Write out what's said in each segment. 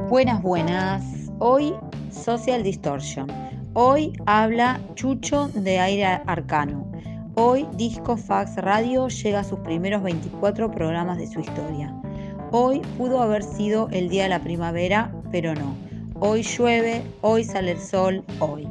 Buenas, buenas. Hoy Social Distortion. Hoy habla Chucho de Aire Arcano. Hoy Disco Fax Radio llega a sus primeros 24 programas de su historia. Hoy pudo haber sido el día de la primavera, pero no. Hoy llueve, hoy sale el sol, hoy.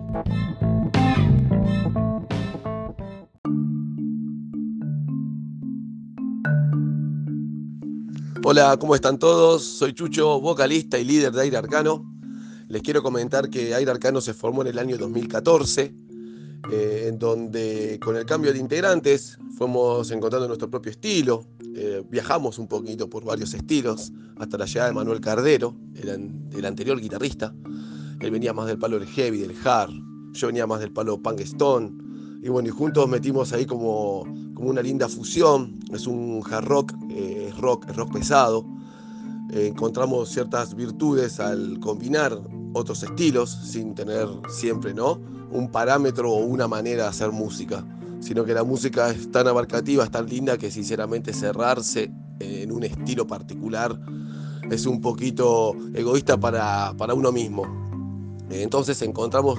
Hola, ¿cómo están todos? Soy Chucho, vocalista y líder de Aire Arcano. Les quiero comentar que Aire Arcano se formó en el año 2014, en donde con el cambio de integrantes fuimos encontrando nuestro propio estilo. Viajamos un poquito por varios estilos, hasta la llegada de Manuel Cardero, el anterior guitarrista. Él venía más del palo del heavy, del hard, yo venía más del palo punk stone. Y bueno, y juntos metimos ahí como una linda fusión. Es un hard rock, es rock pesado. Encontramos ciertas virtudes al combinar otros estilos sin tener siempre, ¿no?, un parámetro o una manera de hacer música, sino que la música es tan abarcativa, es tan linda que sinceramente cerrarse en un estilo particular es un poquito egoísta para uno mismo. Entonces encontramos,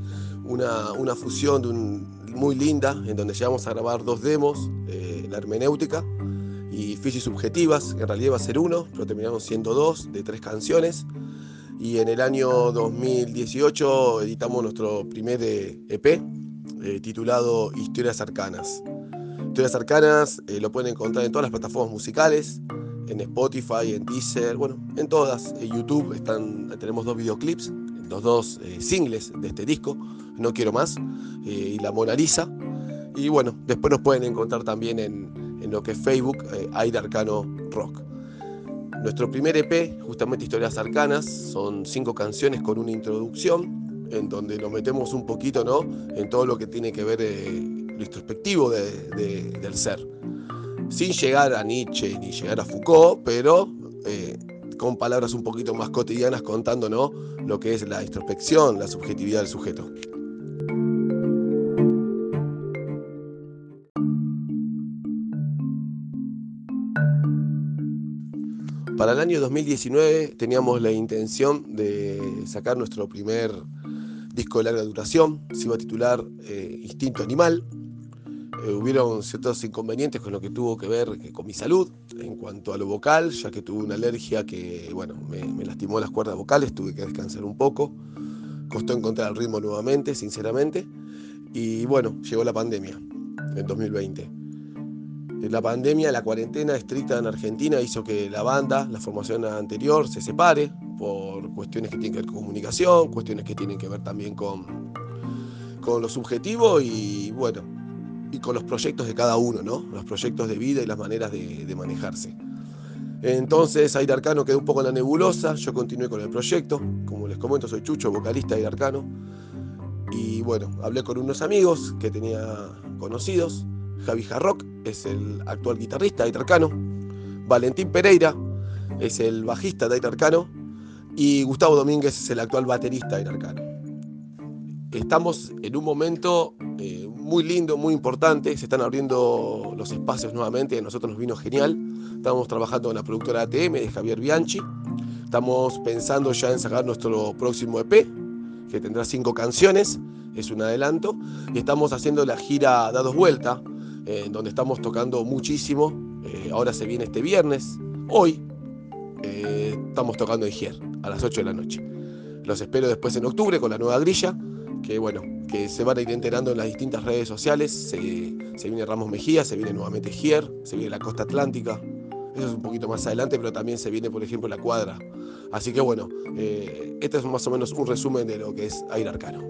una fusión muy linda, en donde llegamos a grabar 2 demos, La Hermenéutica y Fiji Subjetivas, que en realidad iba a ser 1, pero terminaron siendo 2, de 3 canciones. Y en el año 2018 editamos nuestro primer EP, titulado Historias Arcanas. Historias Arcanas lo pueden encontrar en todas las plataformas musicales, en Spotify, en Deezer, en todas. En YouTube tenemos 2 videoclips, los 2 singles de este disco, No Quiero Más y La Mona Lisa. Y bueno, después nos pueden encontrar también en lo que es Facebook, Aire Arcano Rock. Nuestro primer EP, justamente Historias Arcanas, son 5 canciones con una introducción, en donde nos metemos un poquito, ¿no?, en todo lo que tiene que ver lo introspectivo del ser. Sin llegar a Nietzsche ni llegar a Foucault, pero con palabras un poquito más cotidianas, contando, ¿no?, lo que es la introspección, la subjetividad del sujeto. Para el año 2019 teníamos la intención de sacar nuestro primer disco de larga duración. Se iba a titular Instinto Animal. Hubieron ciertos inconvenientes con lo que tuvo que ver con mi salud en cuanto a lo vocal, ya que tuve una alergia que me lastimó las cuerdas vocales, tuve que descansar un poco. Costó encontrar el ritmo nuevamente, sinceramente. Y llegó la pandemia en 2020. La pandemia, la cuarentena estricta en Argentina hizo que la formación anterior, se separe por cuestiones que tienen que ver con comunicación, cuestiones que tienen que ver también con lo subjetivo y con los proyectos de cada uno, ¿no?, los proyectos de vida y las maneras de manejarse. Entonces Aire Arcano quedó un poco en la nebulosa, yo continué con el proyecto. Como les comento, soy Chucho, vocalista de Aire Arcano. Y hablé con unos amigos que tenía conocidos. Javi Jarrock es el actual guitarrista de Aire Arcano. Valentín Pereira es el bajista de Aire Arcano. Y Gustavo Domínguez es el actual baterista de Aire Arcano. Estamos en un momento muy lindo, muy importante. Se están abriendo los espacios nuevamente. A nosotros nos vino genial. Estamos trabajando en la productora ATM de Javier Bianchi. Estamos pensando ya en sacar nuestro próximo EP, que tendrá 5 canciones. Es un adelanto. Y estamos haciendo la gira Dados Vuelta, donde estamos tocando muchísimo. Ahora se viene este viernes. Hoy estamos tocando en Gier a las 8 de la noche. Los espero después en octubre con la nueva grilla, que se van a ir enterando en las distintas redes sociales. Se viene Ramos Mejía, se viene nuevamente Gier, se viene la Costa Atlántica. Eso es un poquito más adelante, pero también se viene, por ejemplo, La Cuadra. Así que este es más o menos un resumen de lo que es Aire Arcano.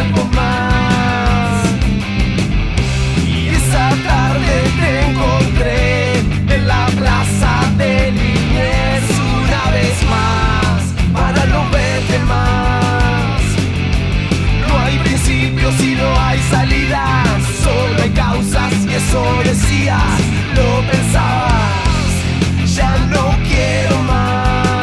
algo más. Y esa tarde te encontré en la plaza de Liniers una vez más, para no verte más. No hay principios y no hay salidas, solo hay causas y eso decías, lo pensabas, ya no quiero más.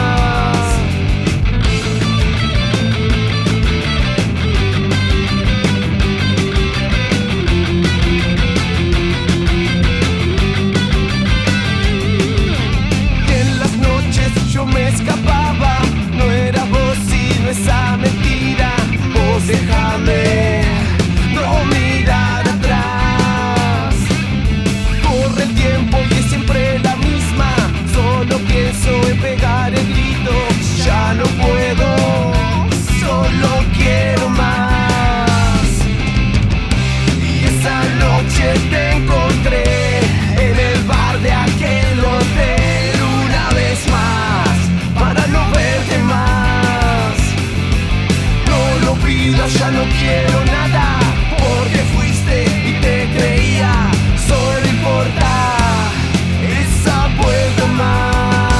Y en las noches yo me escapaba, no era vos sino esa mentira, vos déjame no mirar atrás. Corre el tiempo y es siempre la misma, solo pienso en pegar el grito, ya no puedo, solo quiero más. Y esa noche te encontré en el bar de aquel hotel una vez más, para no verte más. No lo pido, ya no quiero nada, porque fuiste y te creía, solo importa esa vuelta más.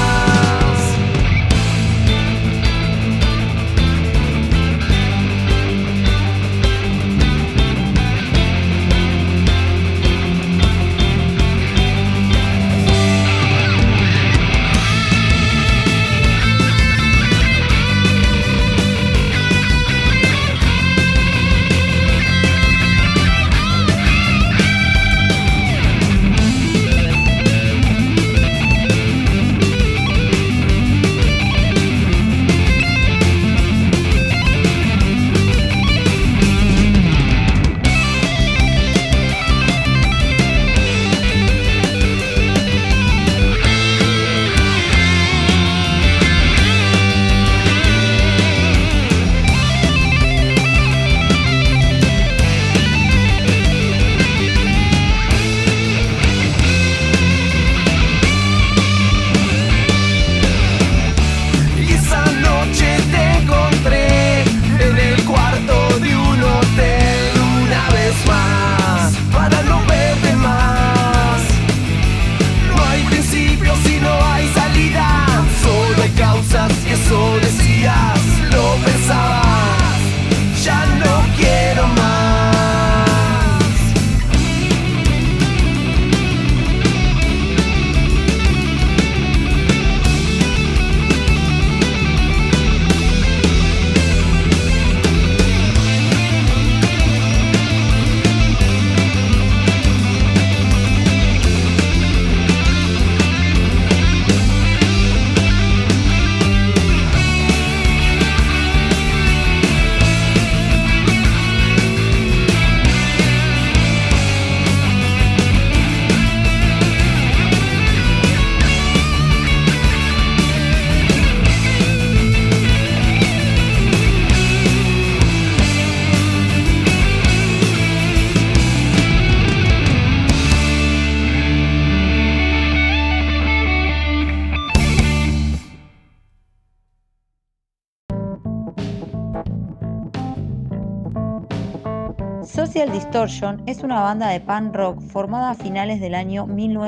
Social Distortion es una banda de punk rock formada a finales del año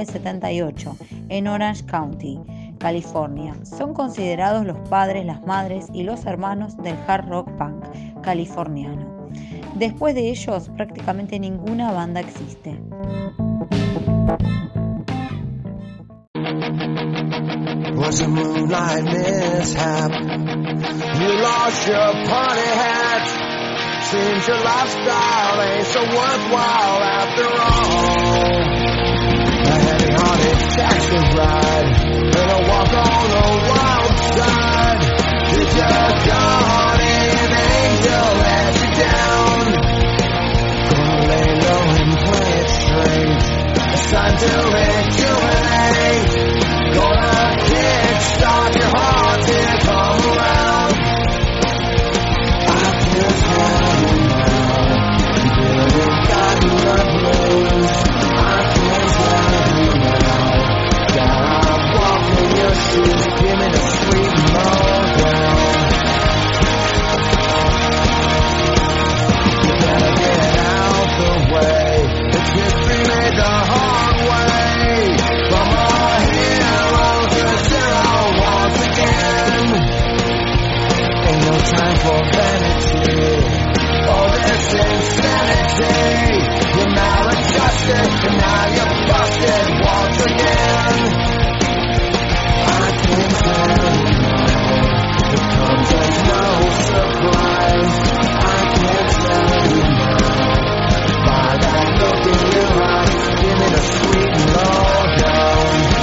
1978 en Orange County, California. Son considerados los padres, las madres y los hermanos del hard rock punk californiano. Después de ellos, prácticamente ninguna banda existe. Was a moonlight mishap. You lost your party hat. Seems your lifestyle ain't so worthwhile after all. A heavy-hearted taxi ride and a walk on the wild side. Did your guardian angel let you down? Gonna lay low and play it straight. It's time to rejuvenate. Gonna kickstart your heart to come around. I can tell you now, you really got the blues. I can tell you now, gotta walk in your shoes. Give me the sweet lowdown. sanity. You're maladjusted, and now you're busted once again. I can tell you now, it comes as no surprise. I can tell you now, by that look in your eyes, give me the sweet and lowdown.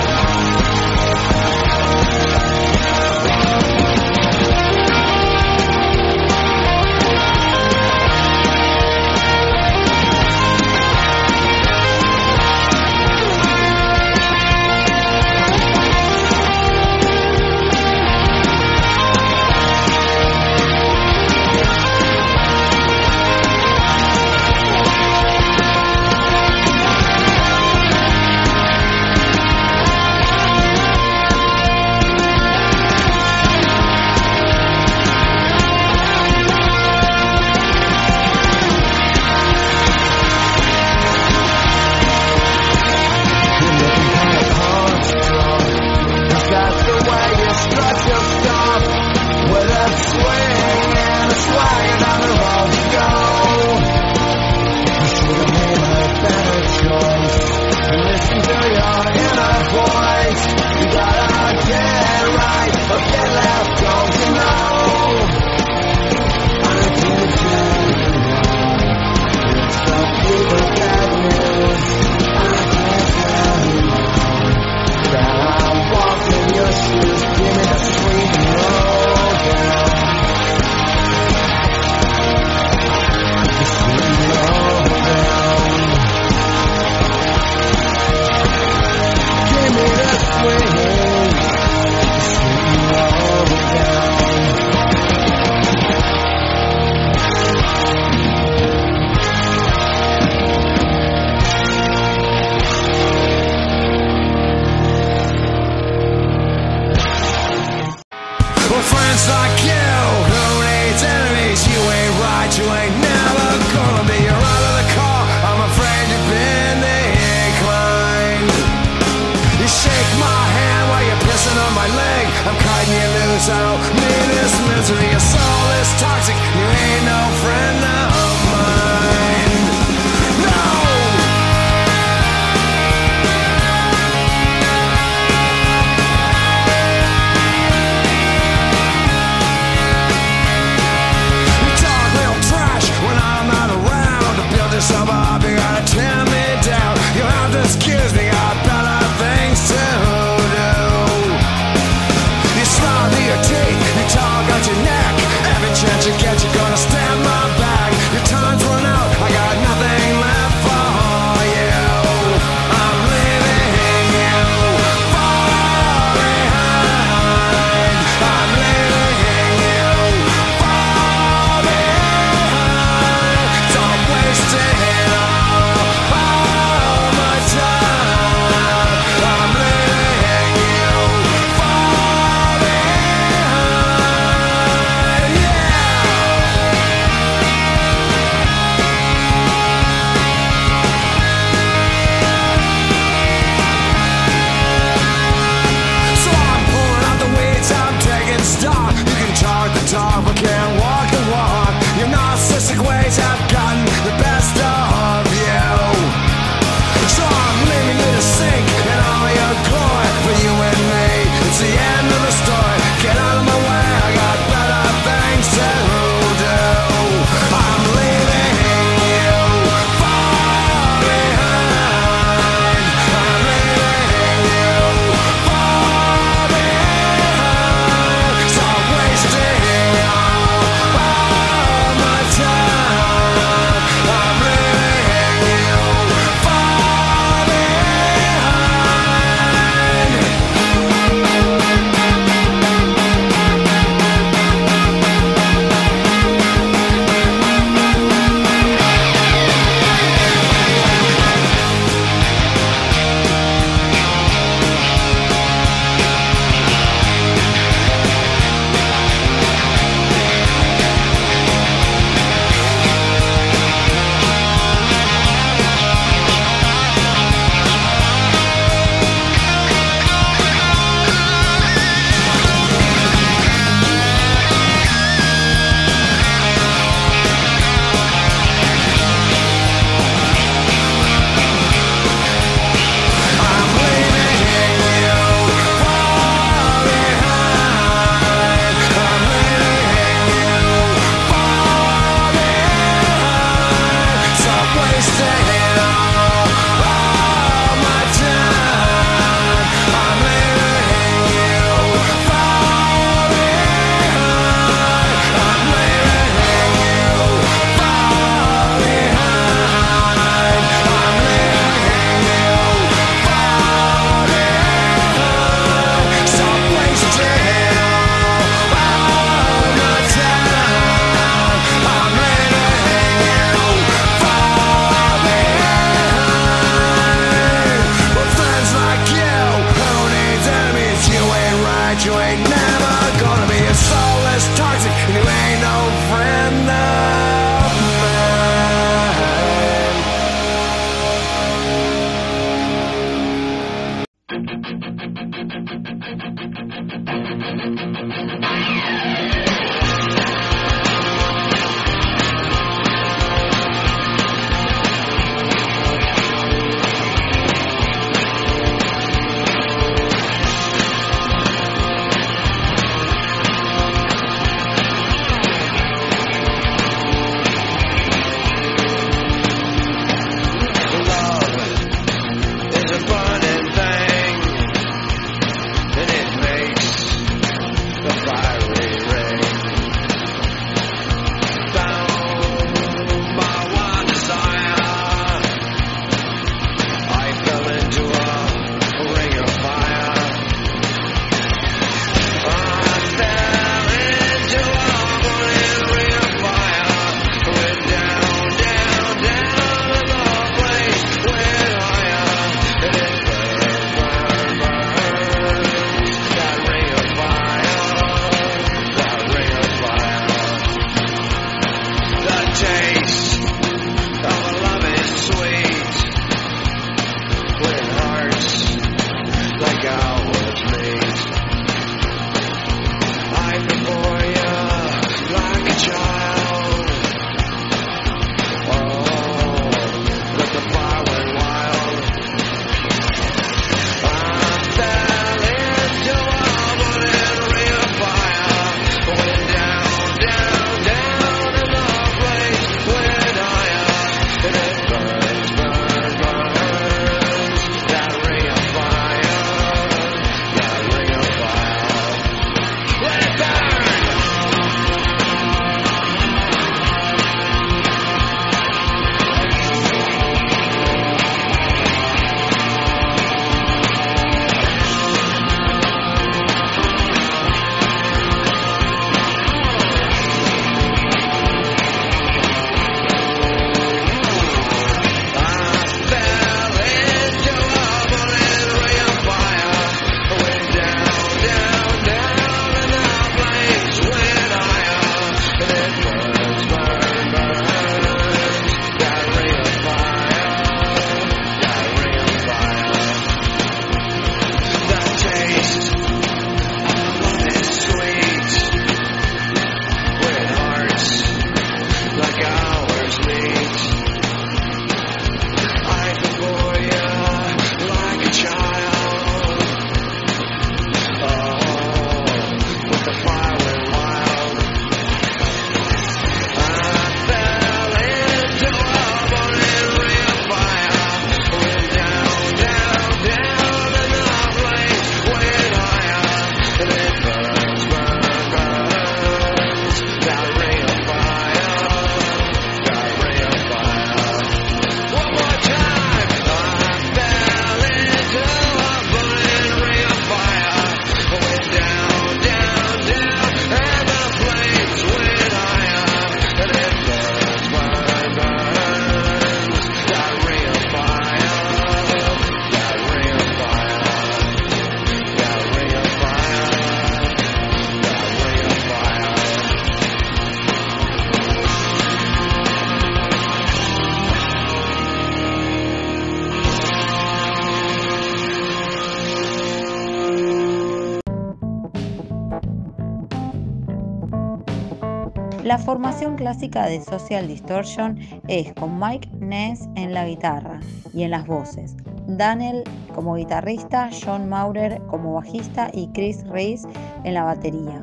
La formación clásica de Social Distortion es con Mike Ness en la guitarra y en las voces, Daniel como guitarrista, John Maurer como bajista y Chris Reese en la batería.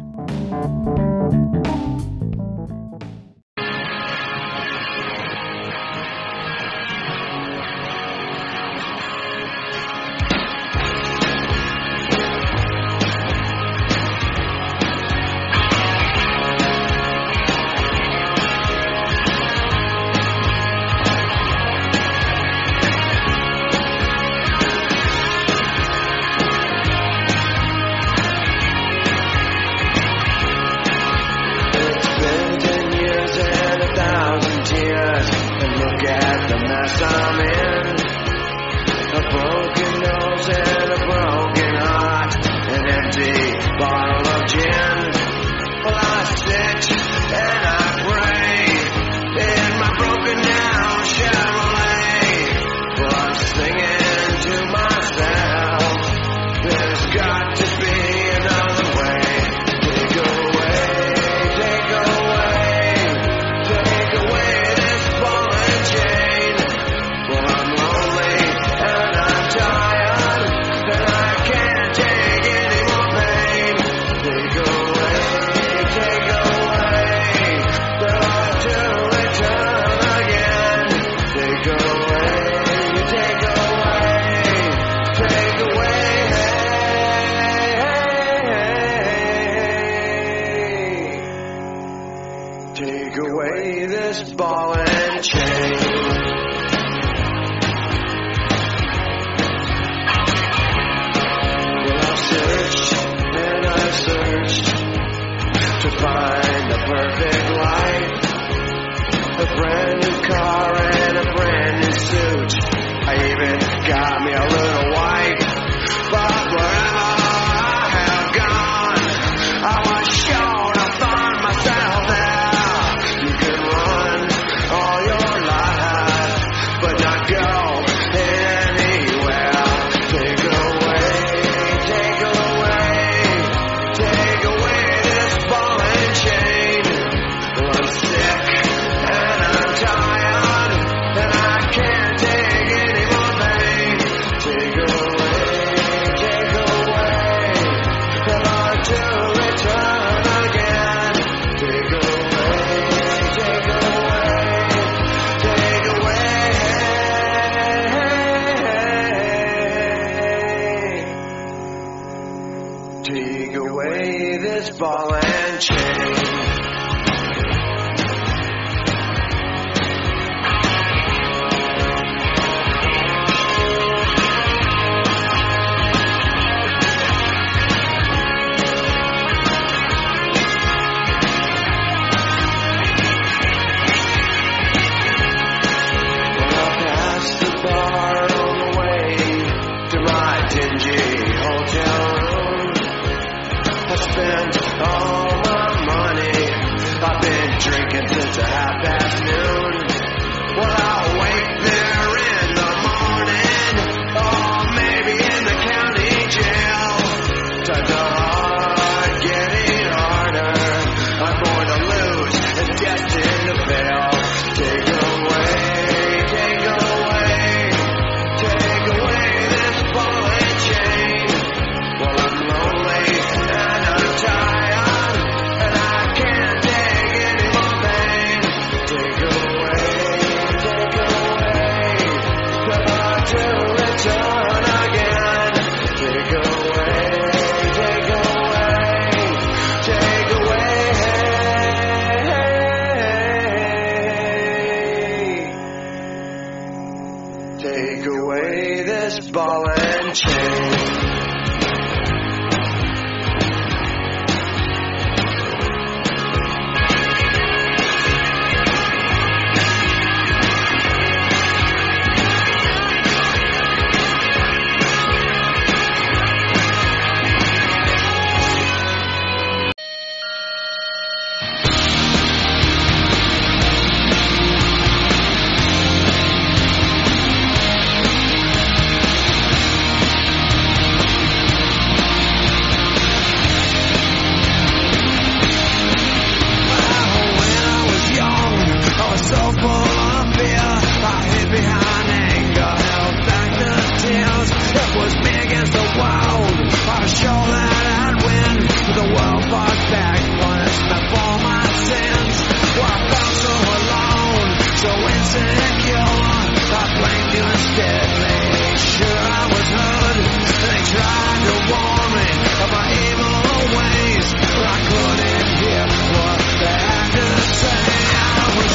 insecure. I blamed you instead, made sure I was heard. They tried to warn me of my evil ways, but I couldn't hear what they had to say. I was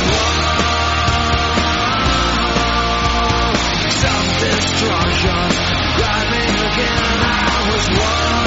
wrong. Self-destruction got me again. I was wrong.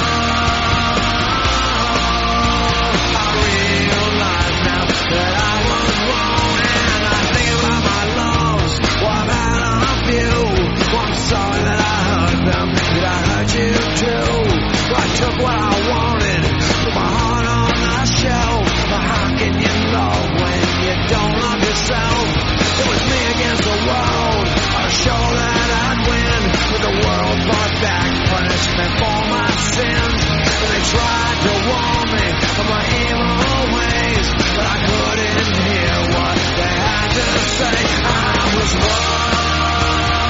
I realize now that I was wrong, and I think about my loves, what I've had a few. I'm sorry that I hurt them, that I hurt you too. I took what I wanted, put my heart on the shelf. But how can you love when you don't love yourself? It was me against the world. I was sure that I'd win, but the world fought back, punishment for my sins. And they tried to warn me of my evil ways, but I couldn't hear what they had to say. I was wrong.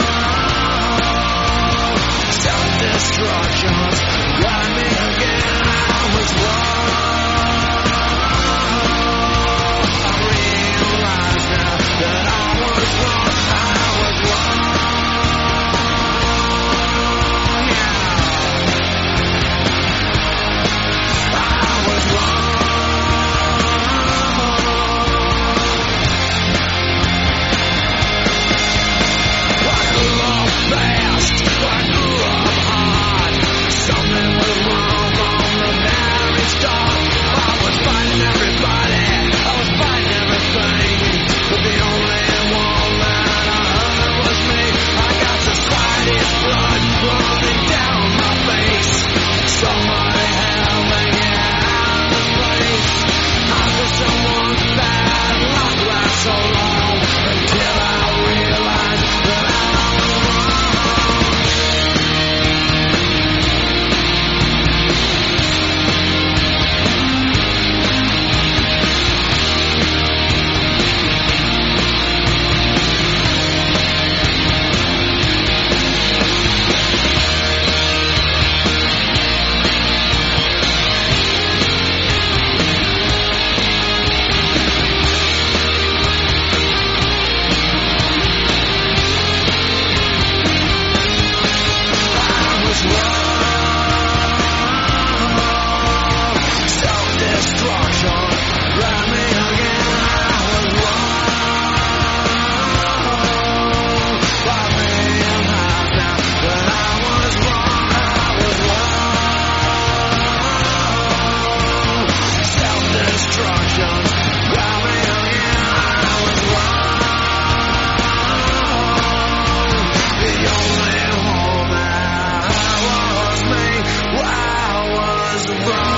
Self-destruction's got me again. I was wrong. I realize now that I was wrong. I was wrong. I was wrong. I grew up fast, I grew up hard. Something was wrong from the very start. I was fighting everybody, I was fighting everything, but the only one that I heard was me. I got society's blood running down my face. Somebody help me get out of this place. How could someone's bad luck last so long, until I realized that I was wrong. I was wrong. Self-destruction got me again. I was wrong. I realize now that I was wrong. I was wrong. Self-destruction got me again. I was wrong. The only home that was me. I was wrong.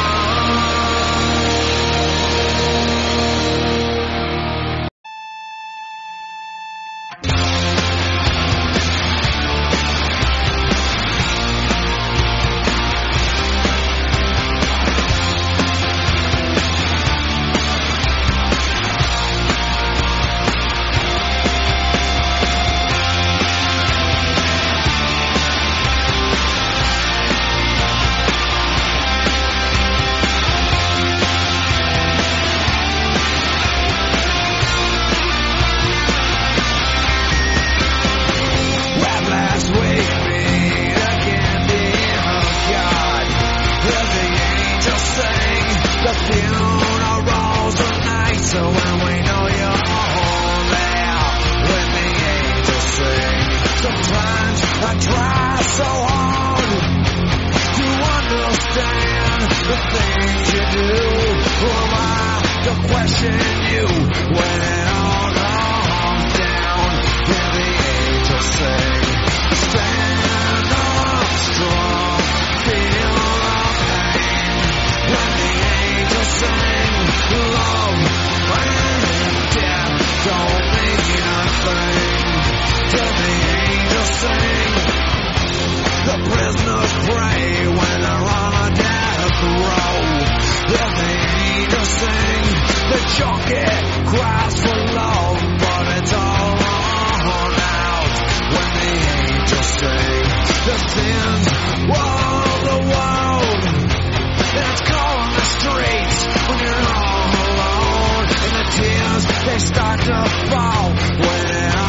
Well, last week beat again, dear God. Hear the angels sing the funerals tonight. So when we know you're home there, when the angels sing, sometimes I try so hard to understand the things you do. Who am I to question you when it all comes down? Hear the angels sing, stand up strong, feel the pain. When the angels sing, love and death don't mean a thing. Till the angels sing, the prisoners pray when they're on a death row. Till the angels sing, the junkie cries for love, but it's all run out. When the angels sing, the sins of the world that's calling the streets when you're all alone, and the tears they start to fall when it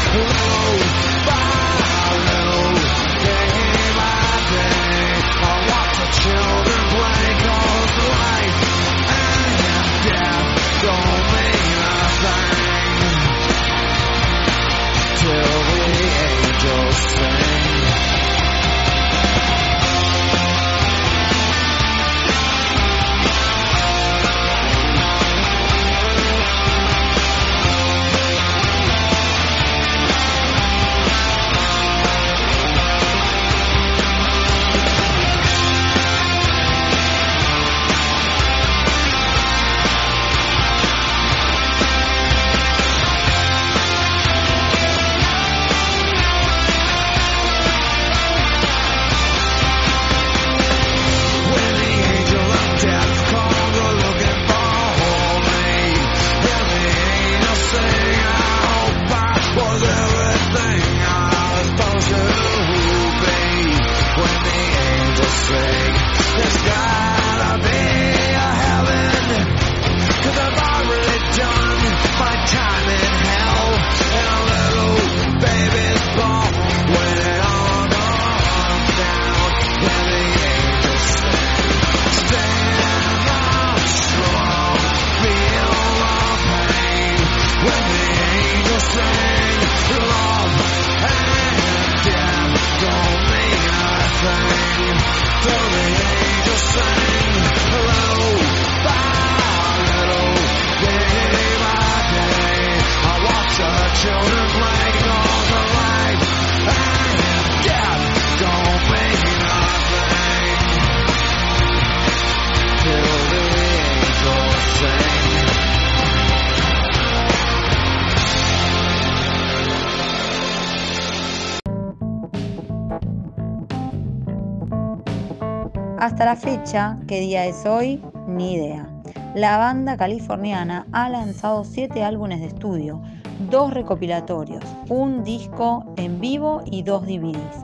Hasta la fecha, ¿qué día es hoy? Ni idea. La banda californiana ha lanzado 7 álbumes de estudio, 2 recopilatorios, un disco en vivo y 2 DVDs.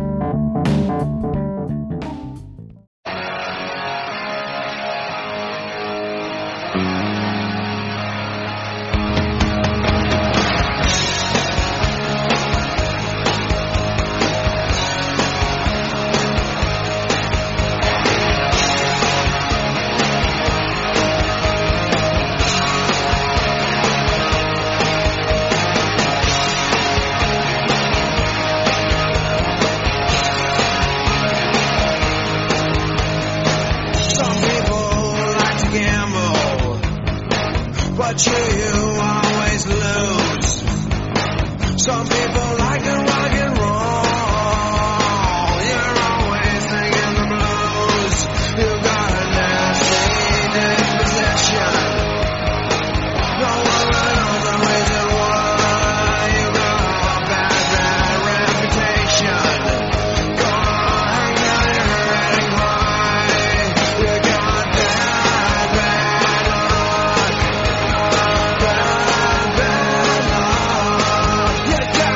But you always lose. Some people like to rock and roll. You're always singing the blues. You've got a nasty disposition. No one really knows the reason why. You've got a bad reputation. Gonna hang down your head and cry. You got bad luck. Bad luck. You got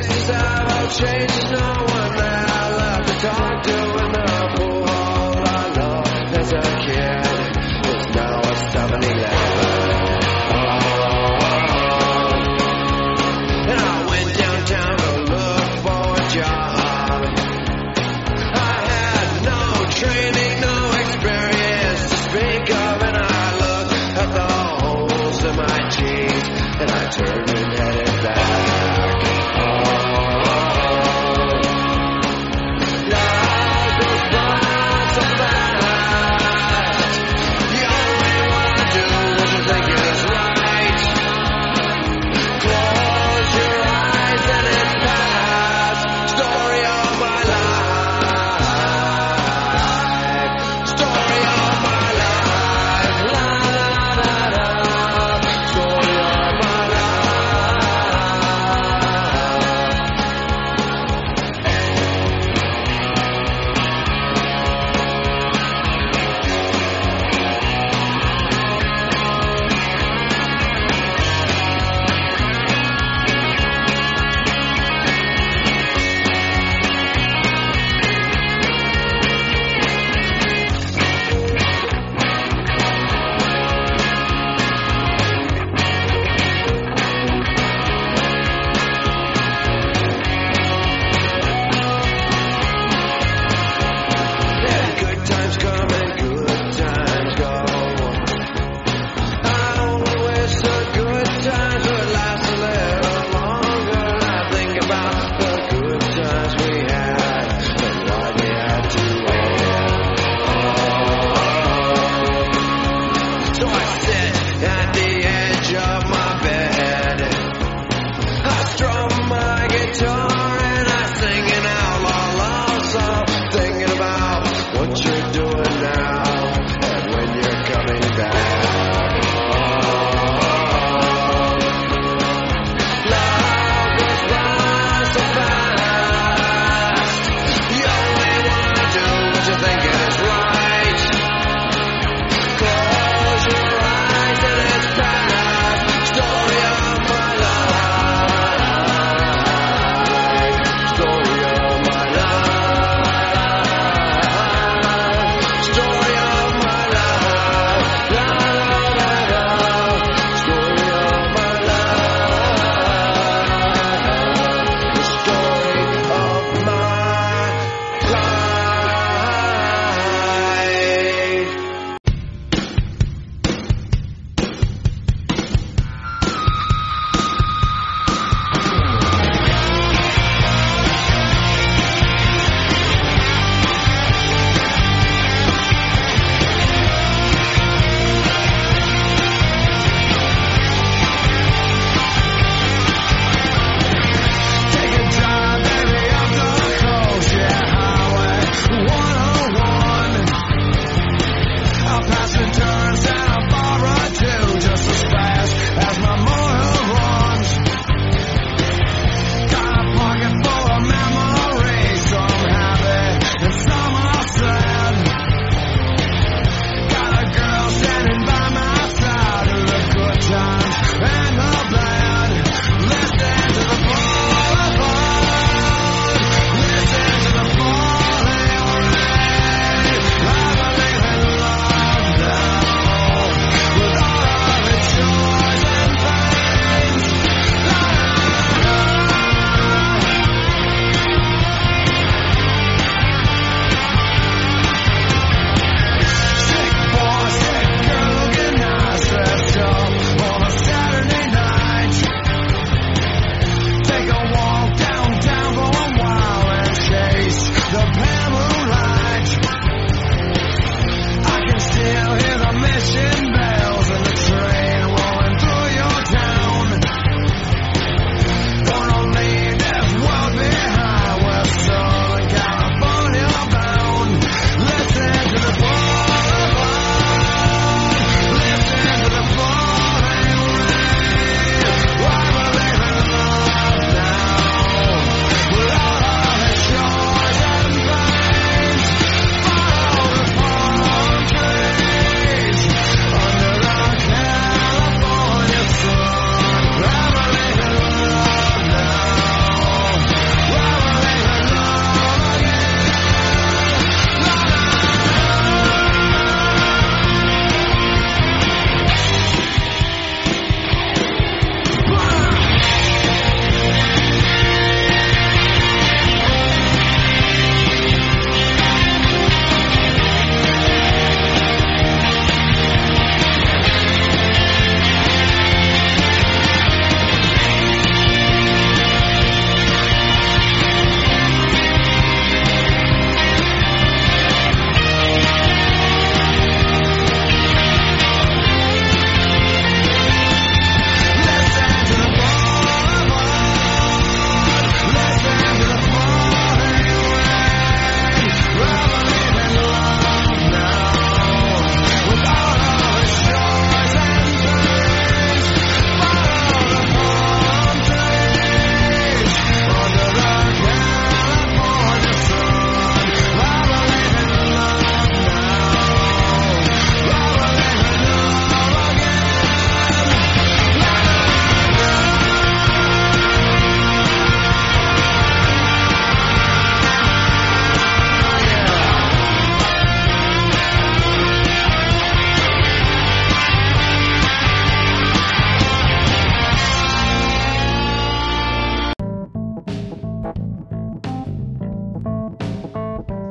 faces have all changed. No one there left to talk to in the pool hall I loved as a kid. It's now a 7-Eleven. And I went downtown to look for a job. I had no training, no experience to speak of, and I looked at the holes in my jeans, and I turned and headed back. La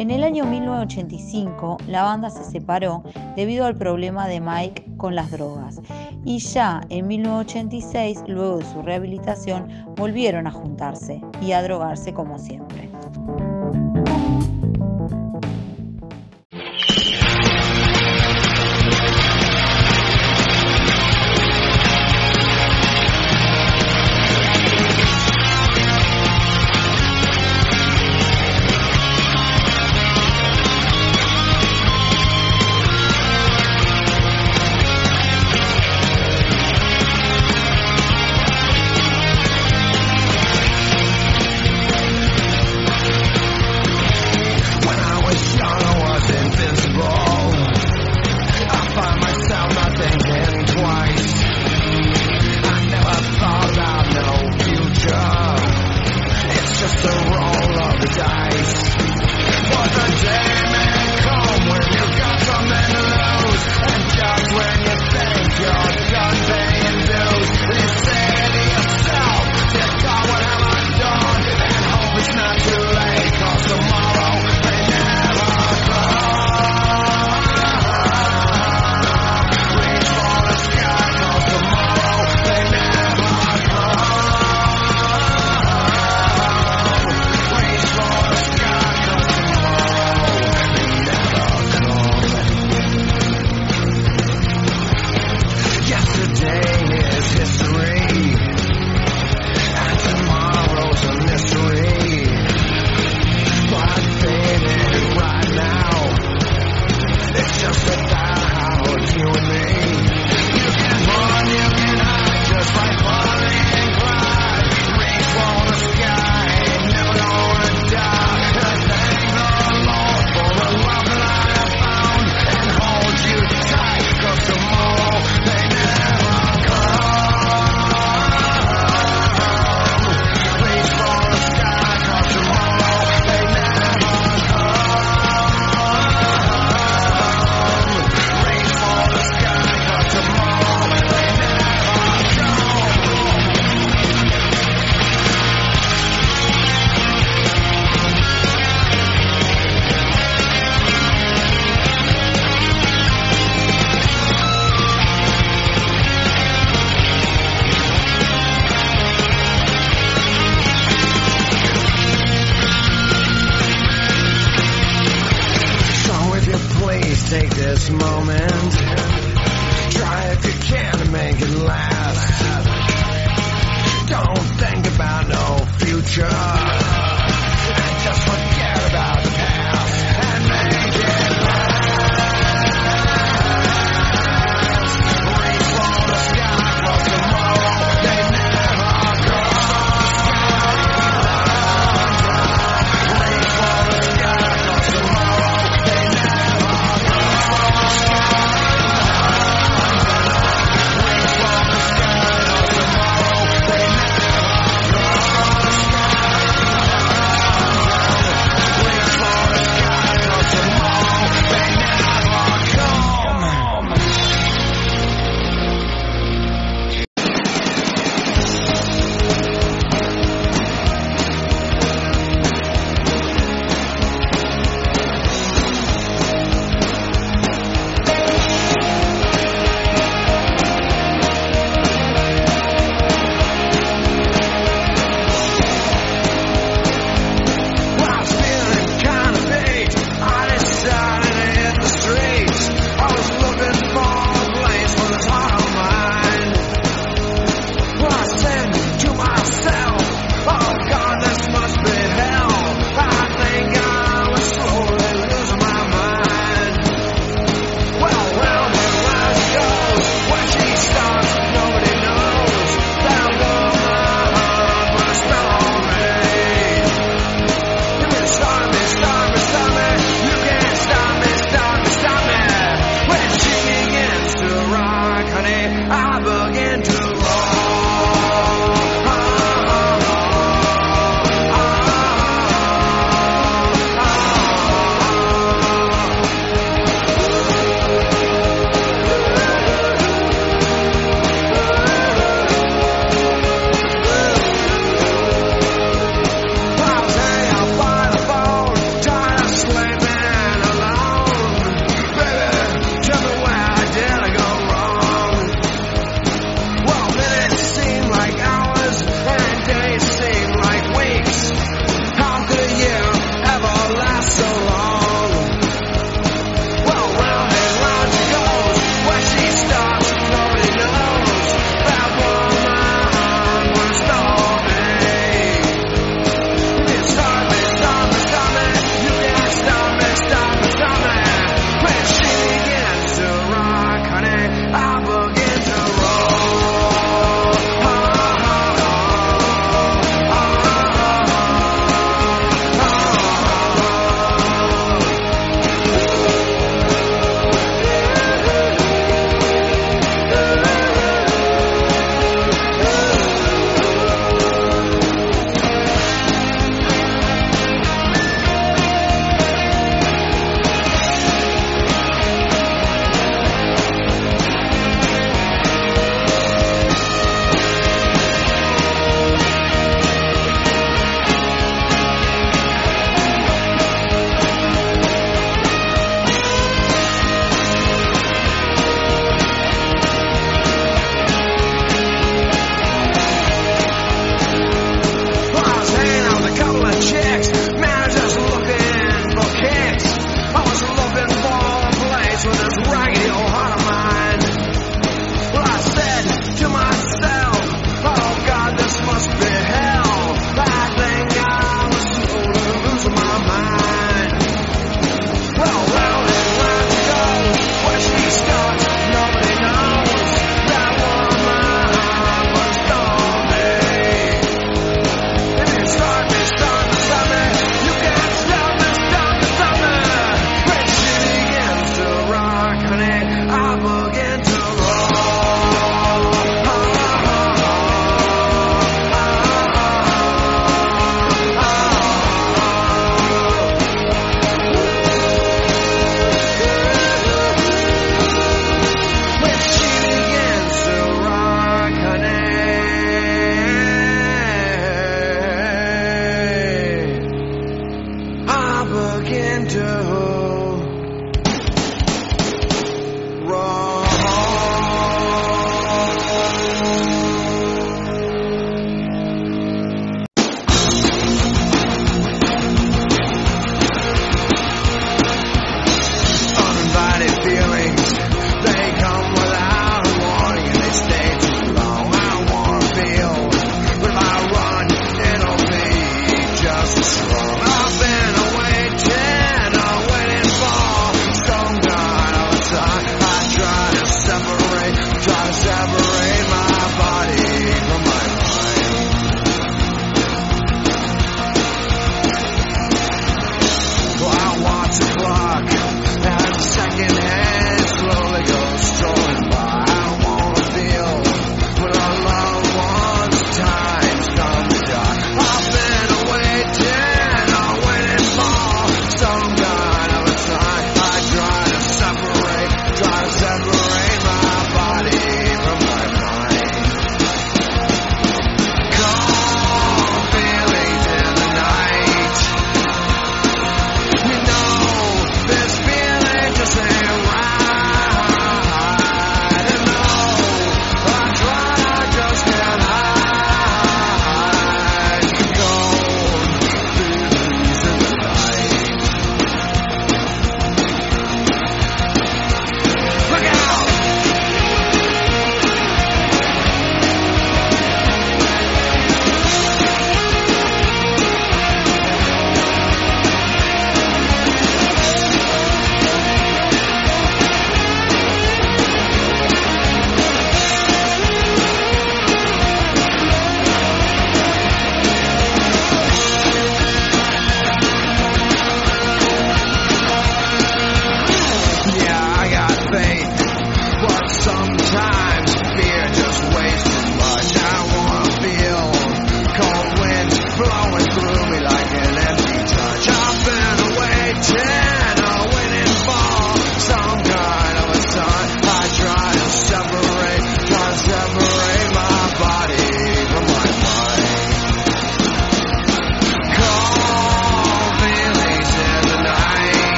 En el año 1985, la banda se separó debido al problema de Mike con las drogas, y ya en 1986, luego de su rehabilitación, volvieron a juntarse y a drogarse como siempre.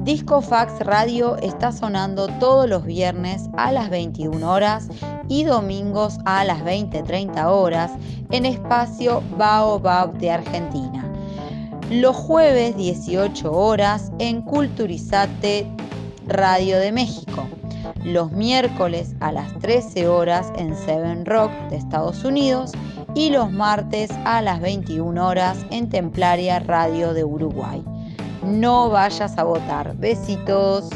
Disco Fax Radio está sonando todos los viernes a las 21 horas y domingos a las 20:30 horas en espacio Baobab de Argentina. Los jueves 18 horas en Culturizate Radio de México. Los miércoles a las 13 horas en Seven Rock de Estados Unidos y los martes a las 21 horas en Templaria Radio de Uruguay. No vayas a votar. Besitos.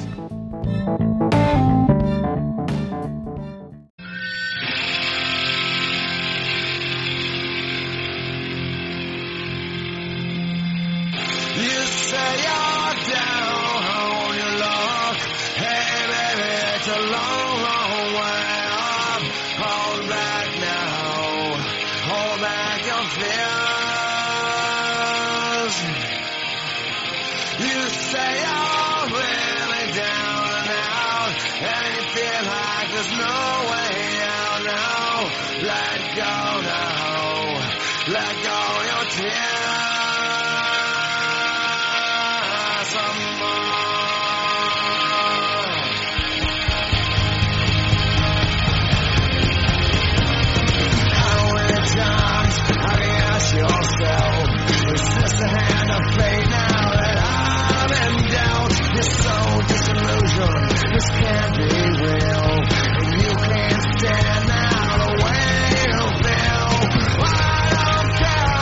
This can't be real. You can't stand now the way you feel. I don't care.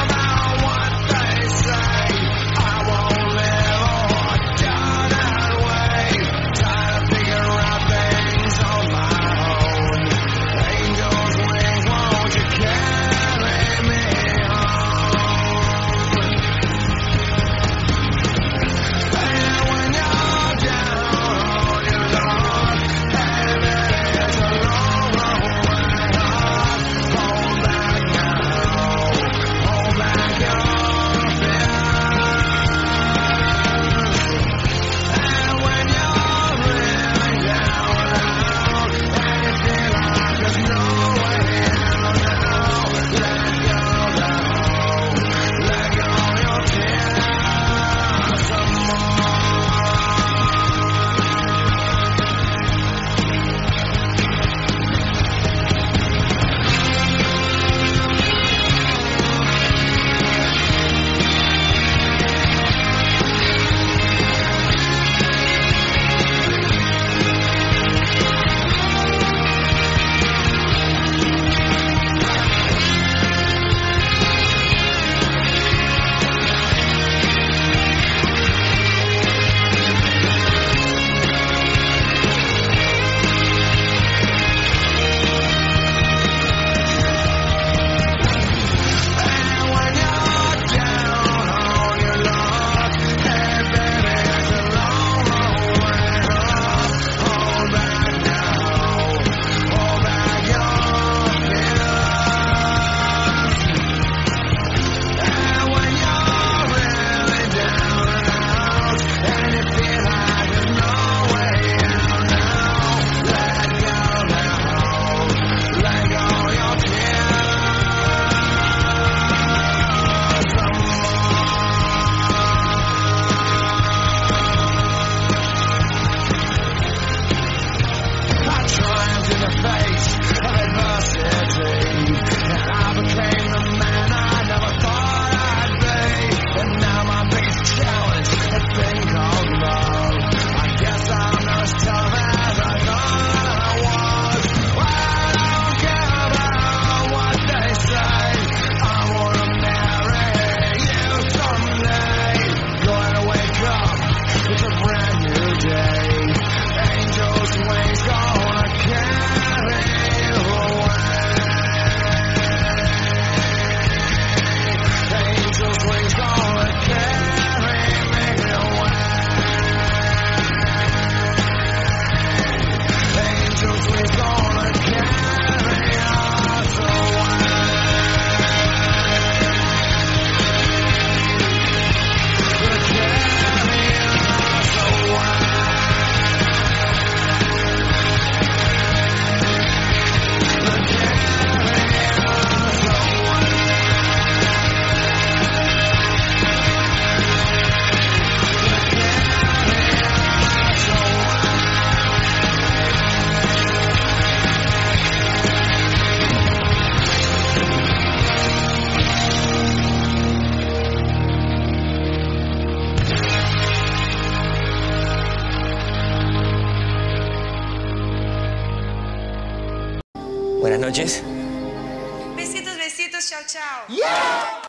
Buenas noches. Besitos, besitos, chao, chao.